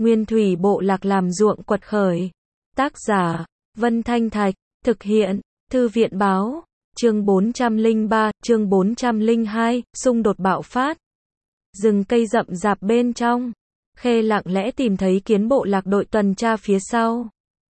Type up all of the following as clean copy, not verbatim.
Nguyên thủy bộ lạc làm ruộng quật khởi. Tác giả, Vân Thanh Thạch, thực hiện, Thư viện Báo, chương 403, chương 402, xung đột bạo phát. Rừng cây rậm rạp bên trong, Khê lặng lẽ tìm thấy kiến bộ lạc đội tuần tra phía sau.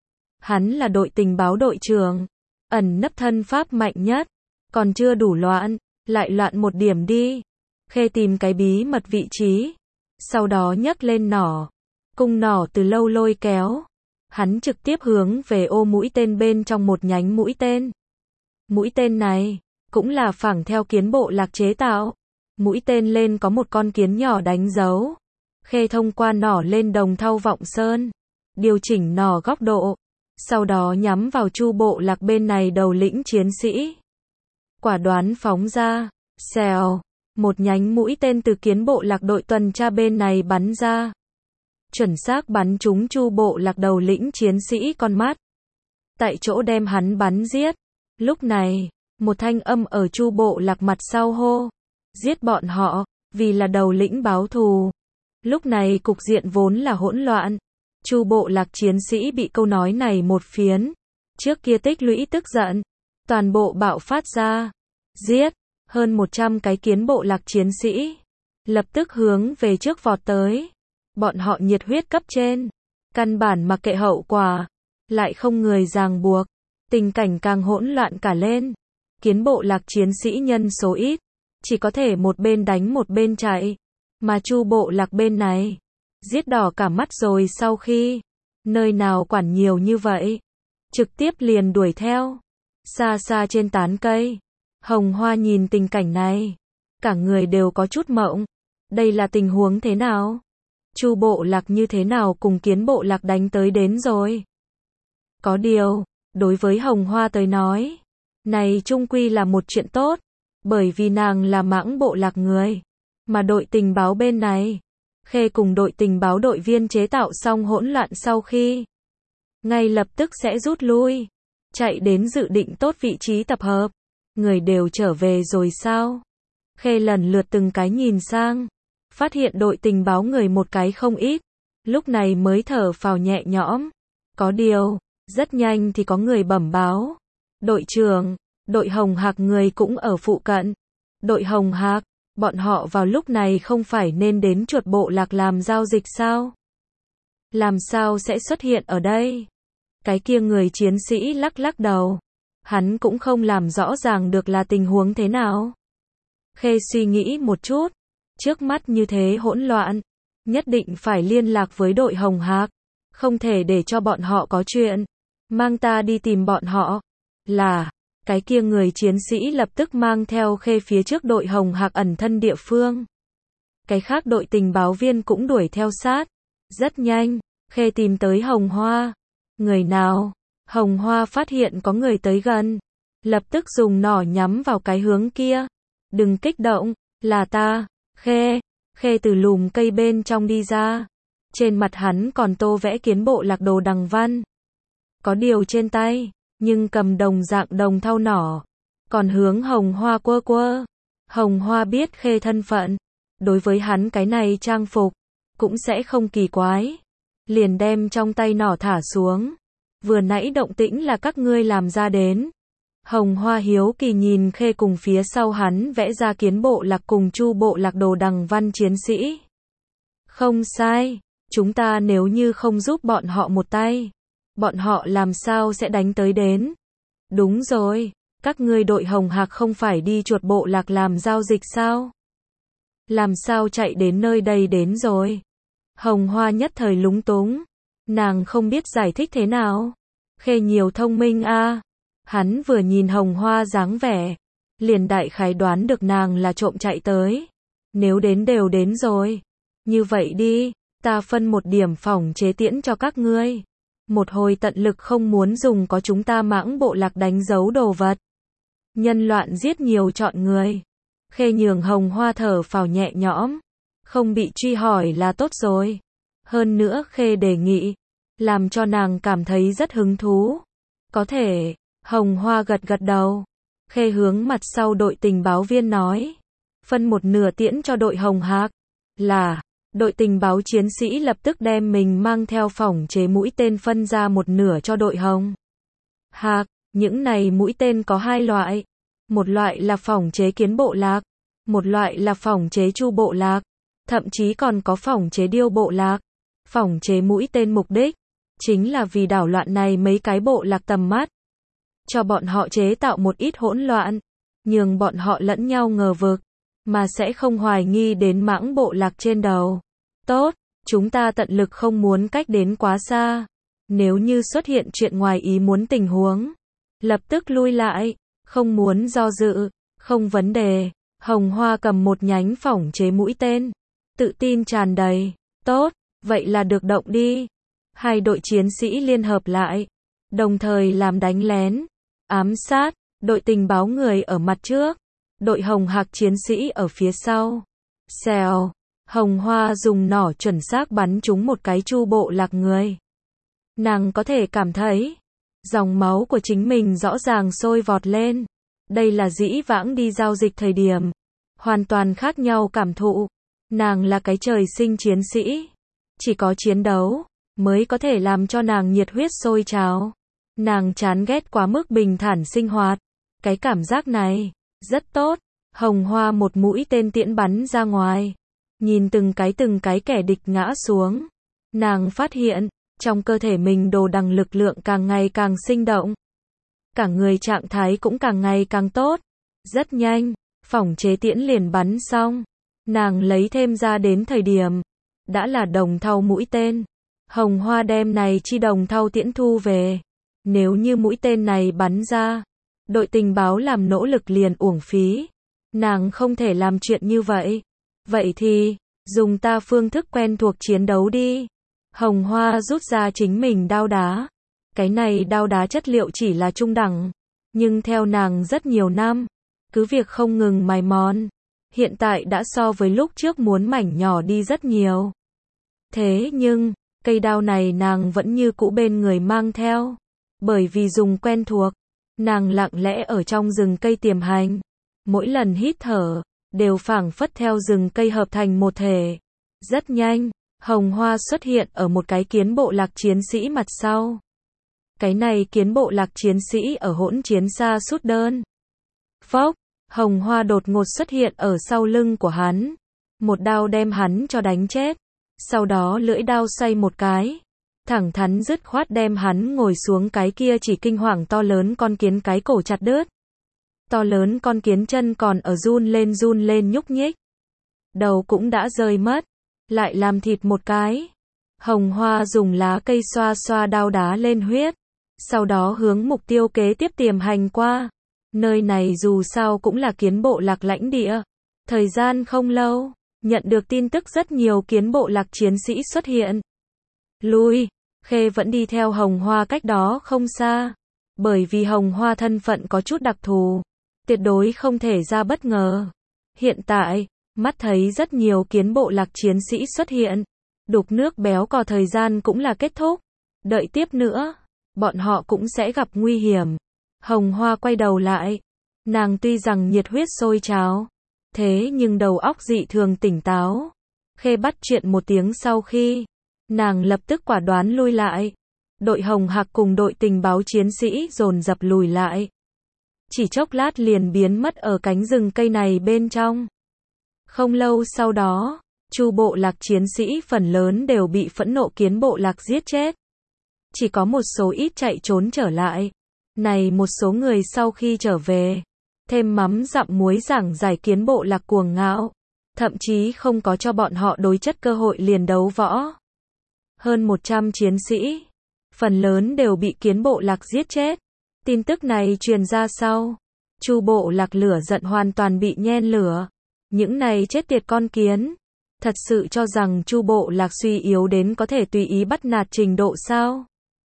Hắn là đội tình báo đội trưởng, ẩn nấp thân pháp mạnh nhất, còn chưa đủ loạn, lại loạn một điểm đi. Khê tìm cái bí mật vị trí, sau đó nhấc lên nỏ, cung nỏ từ lâu lôi kéo. Hắn trực tiếp hướng về ô mũi tên bên trong một nhánh mũi tên. Mũi tên này, cũng là phẳng theo kiến bộ lạc chế tạo. Mũi tên lên có một con kiến nhỏ đánh dấu. Khê thông qua nỏ lên đồng thau vọng sơn, điều chỉnh nỏ góc độ, sau đó nhắm vào chu bộ lạc bên này đầu lĩnh chiến sĩ. Quả đoán phóng ra, xèo, một nhánh mũi tên từ kiến bộ lạc đội tuần tra bên này bắn ra. Chuẩn xác bắn trúng chu bộ lạc đầu lĩnh chiến sĩ con mắt. Tại chỗ đem hắn bắn giết. Lúc này, một thanh âm ở chu bộ lạc mặt sau hô. Giết bọn họ, vì là đầu lĩnh báo thù. Lúc này cục diện vốn là hỗn loạn. Chu bộ lạc chiến sĩ bị câu nói này một phiến. Trước kia tích lũy tức giận. Toàn bộ bạo phát ra. Giết, hơn 100 cái kiến bộ lạc chiến sĩ. Lập tức hướng về trước vọt tới. Bọn họ nhiệt huyết cấp trên. Căn bản mặc kệ hậu quả. Lại không người ràng buộc. Tình cảnh càng hỗn loạn cả lên. Kiến bộ lạc chiến sĩ nhân số ít. Chỉ có thể một bên đánh một bên chạy. Mà chu bộ lạc bên này. Giết đỏ cả mắt rồi sau khi. Nơi nào quản nhiều như vậy. Trực tiếp liền đuổi theo. Xa xa trên tán cây. Hồng Hoa nhìn tình cảnh này. Cả người đều có chút mộng. Đây là tình huống thế nào? Chu bộ lạc như thế nào cùng kiến bộ lạc đánh tới đến rồi? Có điều, đối với Hồng Hoa tới nói, này chung quy là một chuyện tốt, bởi vì nàng là mãng bộ lạc người, mà đội tình báo bên này, Khê cùng đội tình báo đội viên chế tạo xong hỗn loạn sau khi, ngay lập tức sẽ rút lui, chạy đến dự định tốt vị trí tập hợp. Người đều trở về rồi sao? Khê lần lượt từng cái nhìn sang. Phát hiện đội tình báo người một cái không ít. Lúc này mới thở phào nhẹ nhõm. Có điều, rất nhanh thì có người bẩm báo. Đội trưởng, đội Hồng Hạc người cũng ở phụ cận. Đội Hồng Hạc, bọn họ vào lúc này không phải nên đến chuột bộ lạc làm giao dịch sao? Làm sao sẽ xuất hiện ở đây? Cái kia người chiến sĩ lắc lắc đầu. Hắn cũng không làm rõ ràng được là tình huống thế nào. Khê suy nghĩ một chút. Trước mắt như thế hỗn loạn, nhất định phải liên lạc với đội Hồng Hạc, không thể để cho bọn họ có chuyện, mang ta đi tìm bọn họ. Là, cái kia người chiến sĩ lập tức mang theo Khê phía trước đội Hồng Hạc ẩn thân địa phương. Cái khác đội tình báo viên cũng đuổi theo sát. Rất nhanh, Khê tìm tới Hồng Hoa. Người nào? Hồng Hoa phát hiện có người tới gần, lập tức dùng nỏ nhắm vào cái hướng kia. Đừng kích động, là ta. Khê từ lùm cây bên trong đi ra. Trên mặt hắn còn tô vẽ kiến bộ lạc đồ đằng văn. Có điều trên tay, nhưng cầm đồng dạng đồng thau nỏ. Còn hướng Hồng Hoa quơ quơ. Hồng Hoa biết Khê thân phận. Đối với hắn cái này trang phục, cũng sẽ không kỳ quái. Liền đem trong tay nỏ thả xuống. Vừa nãy động tĩnh là các ngươi làm ra đến. Hồng Hoa hiếu kỳ nhìn Khê cùng phía sau hắn vẽ ra kiến bộ lạc cùng chu bộ lạc đồ đằng văn chiến sĩ. Không sai, chúng ta nếu như không giúp bọn họ một tay, bọn họ làm sao sẽ đánh tới đến? Đúng rồi, các ngươi đội Hồng Hạc không phải đi chuột bộ lạc làm giao dịch sao? Làm sao chạy đến nơi đây đến rồi? Hồng Hoa nhất thời lúng túng, nàng không biết giải thích thế nào. Khê nhiều thông minh a. Hắn vừa nhìn Hồng Hoa dáng vẻ, liền đại khái đoán được nàng là trộm chạy tới. Nếu đến đều đến rồi, như vậy đi, ta phân một điểm phỏng chế tiễn cho các ngươi. Một hồi tận lực không muốn dùng có chúng ta mãng bộ lạc đánh dấu đồ vật. Nhân loạn giết nhiều chọn người. Khê nhường Hồng Hoa thở phào nhẹ nhõm, không bị truy hỏi là tốt rồi. Hơn nữa Khê đề nghị, làm cho nàng cảm thấy rất hứng thú. Có thể. Hồng Hoa gật gật đầu. Khê hướng mặt sau đội tình báo viên nói. Phân một nửa tiễn cho đội Hồng Hạc. Là, Đội tình báo chiến sĩ lập tức đem mình mang theo phỏng chế mũi tên phân ra một nửa cho đội Hồng Hạc. Những này mũi tên có hai loại. Một loại là phỏng chế kiến bộ lạc, một loại là phỏng chế chu bộ lạc, thậm chí còn có phỏng chế điêu bộ lạc. Phỏng chế mũi tên mục đích chính là vì đảo loạn này mấy cái bộ lạc tầm mắt, cho bọn họ chế tạo một ít hỗn loạn, nhường bọn họ lẫn nhau ngờ vực, mà sẽ không hoài nghi đến mãng bộ lạc trên đầu. Tốt, chúng ta tận lực không muốn cách đến quá xa. Nếu như xuất hiện chuyện ngoài ý muốn tình huống, lập tức lui lại, không muốn do dự, không vấn đề. Hồng Hoa cầm một nhánh phỏng chế mũi tên, tự tin tràn đầy. Tốt, vậy là được động đi. Hai đội chiến sĩ liên hợp lại, đồng thời làm đánh lén, ám sát, đội tình báo người ở mặt trước, đội Hồng Hạc chiến sĩ ở phía sau. Xèo, Hồng Hoa dùng nỏ chuẩn xác bắn trúng một cái chu bộ lạc người. Nàng có thể cảm thấy, dòng máu của chính mình rõ ràng sôi vọt lên. Đây là dĩ vãng đi giao dịch thời điểm, hoàn toàn khác nhau cảm thụ. Nàng là cái trời sinh chiến sĩ, chỉ có chiến đấu mới có thể làm cho nàng nhiệt huyết sôi trào. Nàng chán ghét quá mức bình thản sinh hoạt. Cái cảm giác này rất tốt. Hồng Hoa một mũi tên tiễn bắn ra ngoài, nhìn từng cái kẻ địch ngã xuống, nàng phát hiện trong cơ thể mình đồ đằng lực lượng càng ngày càng sinh động, cả người trạng thái cũng càng ngày càng tốt. Rất nhanh, phỏng chế tiễn liền bắn xong, nàng lấy thêm ra đến thời điểm đã là đồng thau mũi tên. Hồng Hoa đem này chi đồng thau tiễn thu về. Nếu như mũi tên này bắn ra, đội tình báo làm nỗ lực liền uổng phí. Nàng không thể làm chuyện như vậy. Vậy thì, dùng ta phương thức quen thuộc chiến đấu đi. Hồng Hoa rút ra chính mình đao đá. Cái này đao đá chất liệu chỉ là trung đẳng, nhưng theo nàng rất nhiều năm, cứ việc không ngừng mài mòn, hiện tại đã so với lúc trước muốn mảnh nhỏ đi rất nhiều. Thế nhưng, cây đao này nàng vẫn như cũ bên người mang theo. Bởi vì dùng quen thuộc, nàng lặng lẽ ở trong rừng cây tiềm hành. Mỗi lần hít thở, đều phảng phất theo rừng cây hợp thành một thể. Rất nhanh, Hồng Hoa xuất hiện ở một cái kiến bộ lạc chiến sĩ mặt sau. Cái này kiến bộ lạc chiến sĩ ở hỗn chiến xa sút đơn. Phốc, Hồng Hoa đột ngột xuất hiện ở sau lưng của hắn. Một đao đem hắn cho đánh chết. Sau đó lưỡi đao xoay một cái, thẳng thắn dứt khoát đem hắn ngồi xuống cái kia chỉ kinh hoàng to lớn con kiến cái cổ chặt đứt. To lớn con kiến chân còn ở run lên nhúc nhích. Đầu cũng đã rơi mất, lại làm thịt một cái. Hồng Hoa dùng lá cây xoa xoa đao đá lên huyết, sau đó hướng mục tiêu kế tiếp tiềm hành qua. Nơi này dù sao cũng là kiến bộ lạc lãnh địa. Thời gian không lâu, nhận được tin tức rất nhiều kiến bộ lạc chiến sĩ xuất hiện. Lui, Khê vẫn đi theo Hồng Hoa cách đó không xa. Bởi vì Hồng Hoa thân phận có chút đặc thù, tuyệt đối không thể ra bất ngờ. Hiện tại, mắt thấy rất nhiều kiến bộ lạc chiến sĩ xuất hiện. Đục nước béo cò thời gian cũng là kết thúc. Đợi tiếp nữa, bọn họ cũng sẽ gặp nguy hiểm. Hồng Hoa quay đầu lại. Nàng tuy rằng nhiệt huyết sôi trào, thế nhưng đầu óc dị thường tỉnh táo. Khê bắt chuyện một tiếng sau khi, nàng lập tức quả đoán lui lại. Đội Hồng Hạc cùng đội tình báo chiến sĩ dồn dập lùi lại. Chỉ chốc lát liền biến mất ở cánh rừng cây này bên trong. Không lâu sau đó, chu bộ lạc chiến sĩ phần lớn đều bị phẫn nộ kiến bộ lạc giết chết. Chỉ có một số ít chạy trốn trở lại. Này một số người sau khi trở về, thêm mắm dặm muối giảng giải kiến bộ lạc cuồng ngạo, thậm chí không có cho bọn họ đối chất cơ hội liền đấu võ. Hơn 100 chiến sĩ, phần lớn đều bị kiến bộ lạc giết chết. Tin tức này truyền ra sau, chu bộ lạc lửa giận hoàn toàn bị nhen lửa. Những này chết tiệt con kiến, thật sự cho rằng chu bộ lạc suy yếu đến có thể tùy ý bắt nạt trình độ sao?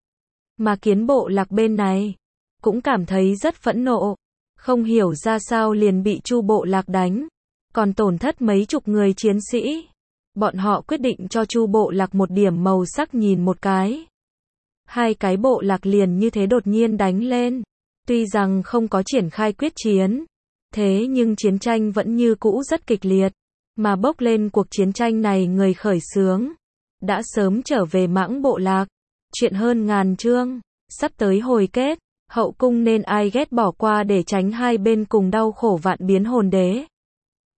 Mà kiến bộ lạc bên này cũng cảm thấy rất phẫn nộ, không hiểu ra sao liền bị chu bộ lạc đánh, còn tổn thất mấy chục người chiến sĩ. Bọn họ quyết định cho chu bộ lạc một điểm màu sắc nhìn một cái. Hai cái bộ lạc liền như thế đột nhiên đánh lên. Tuy rằng không có triển khai quyết chiến, thế nhưng chiến tranh vẫn như cũ rất kịch liệt. Mà bốc lên cuộc chiến tranh này người khởi xướng đã sớm trở về Mãng Bộ Lạc. Chuyện hơn ngàn chương, sắp tới hồi kết, hậu cung nên ai ghét bỏ qua để tránh hai bên cùng đau khổ vạn biến hồn đế.